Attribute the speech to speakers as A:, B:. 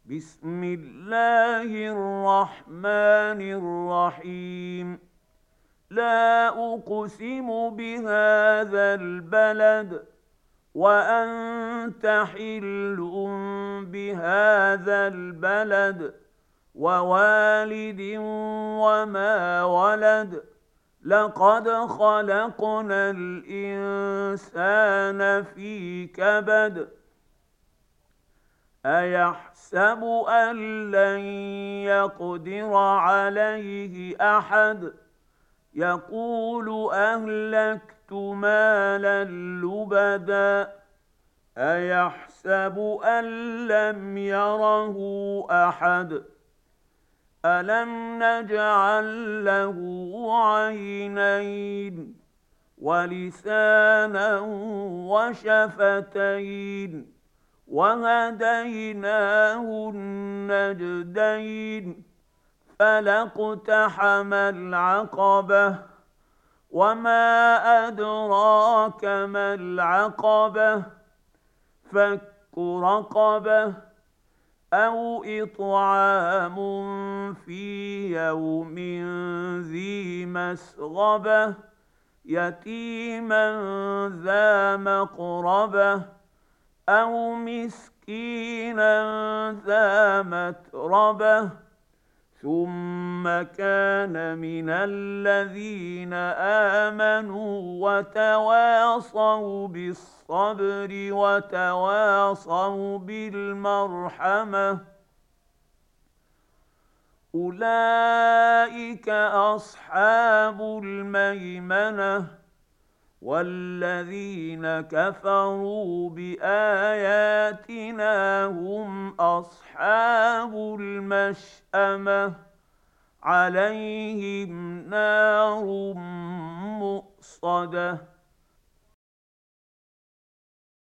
A: بسم الله الرحمن الرحيم. لا أقسم بهذا البلد وأنت حل بهذا البلد ووالد وما ولد. لقد خلقنا الإنسان في كبد. أيحسب أن لن يقدر عليه أحد. يقول أهلكت مالا لبدا. أيحسب أن لم يره أحد. ألم نجعل له عينين ولسانا وشفتين وهديناه النجدين. فلاقتحم العقبة وما أدراك ما العقبة. فك رقبة أو إطعام في يوم ذي مسغبة يتيما ذا مقربة أو مسكينا ذا متربة ثم كان من الذين آمنوا وتواصوا بالصبر وتواصوا بالمرحمة. أولئك أصحاب الميمنة. والذين كفروا بآياتنا هم أصحاب المشأمة. عليهم نار مؤصدة.